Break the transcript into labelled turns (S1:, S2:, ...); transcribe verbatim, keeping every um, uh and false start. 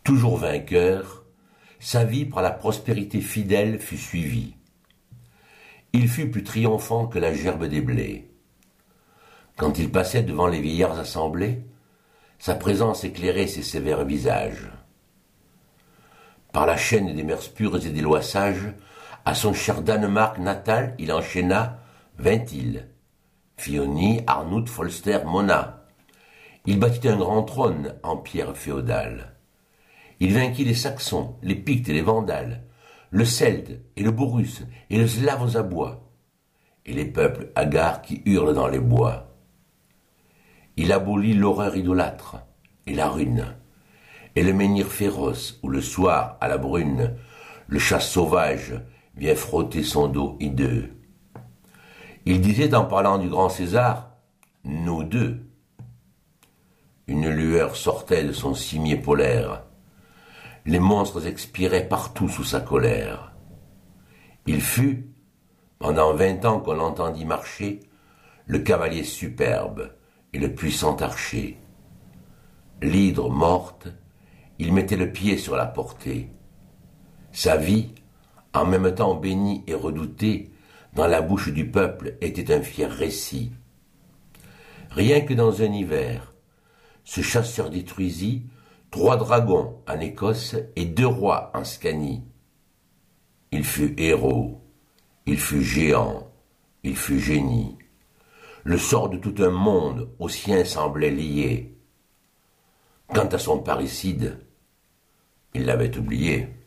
S1: Toujours vainqueur, sa vie par la prospérité fidèle fut suivie. Il fut plus triomphant que la gerbe des blés. Quand il passait devant les vieillards assemblés, sa présence éclairait ses sévères visages. Par la chaîne des mœurs pures et des lois sages, à son cher Danemark natal, il enchaîna vingt îles. Fioni, Arnout, Folster, Mona. Il bâtit un grand trône en pierre féodale. Il vainquit les Saxons, les Pictes et les Vandales, le Celte et le Borus et le Slave aux abois, et les peuples hagards qui hurlent dans les bois. Il abolit l'horreur idolâtre et la rune, et le menhir féroce où le soir, à la brune, le chat sauvage vient frotter son dos hideux. Il disait en parlant du grand César, « Nous deux ». Une lueur sortait de son cimier polaire. Les monstres expiraient partout sous sa colère. Il fut, pendant vingt ans qu'on l'entendit marcher, le cavalier superbe et le puissant archer. L'hydre morte, il mettait le pied sur la portée. Sa vie, en même temps bénie et redoutée, dans la bouche du peuple était un fier récit. Rien que dans un hiver, ce chasseur détruisit trois dragons en Écosse et deux rois en Scanie. Il fut héros, il fut géant, il fut génie. Le sort de tout un monde au sien semblait lié. Quant à son parricide, il l'avait oublié.